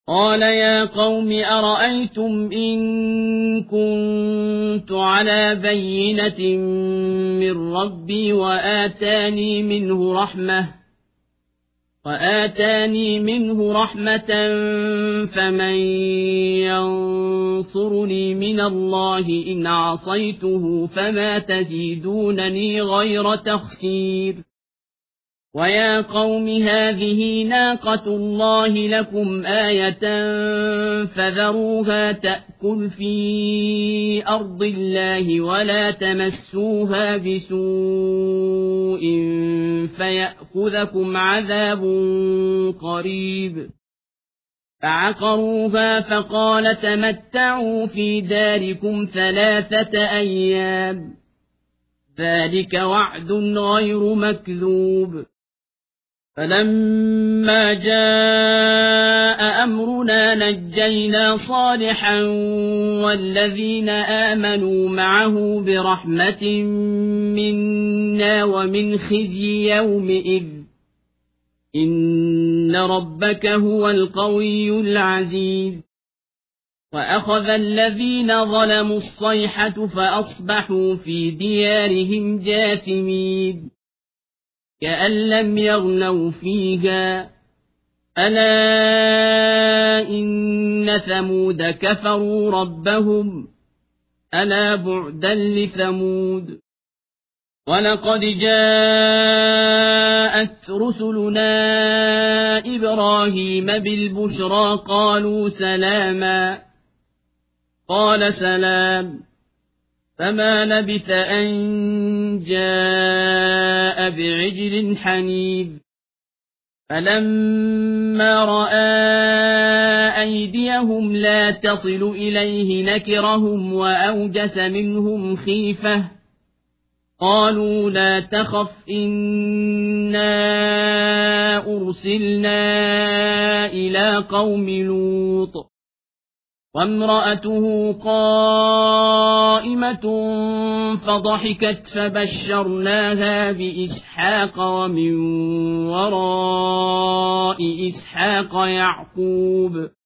قال يا قوم أرأيتم إن كنت على بينة من ربي وآتاني منه رحمة فمن ينصرني من الله إن عصيته فما تزيدونني غير تخسير ويا قوم هذه ناقة الله لكم آية فذروها تأكل في أرض الله ولا تمسوها بسوء فيأخذكم عذاب قريب فعقروها فقال تمتعوا في داركم 3 أيام ذلك وعد غير مكذوب فلما جاء أمرنا نجينا صالحا والذين آمنوا معه برحمة منا ومن خزي يومئذ إن ربك هو القوي العزيز وأخذ الذين ظلموا الصيحة فأصبحوا في ديارهم جاثمين كأن لم يغنوا فيها ألا إن ثمود كفروا ربهم ألا بعدا لثمود ولقد جاءت رسلنا إبراهيم بالبشرى قالوا سلاما قال سلام فما لبث أن جاء بعجل حنيذ فلما رأى أيديهم لا تصل إليه نكرهم وأوجس منهم خيفة قالوا لا تخف إنا أرسلنا إلى قوم لوط وامرأته قائمة فضحكت فبشرناها بإسحاق ومن وراء إسحاق يعقوب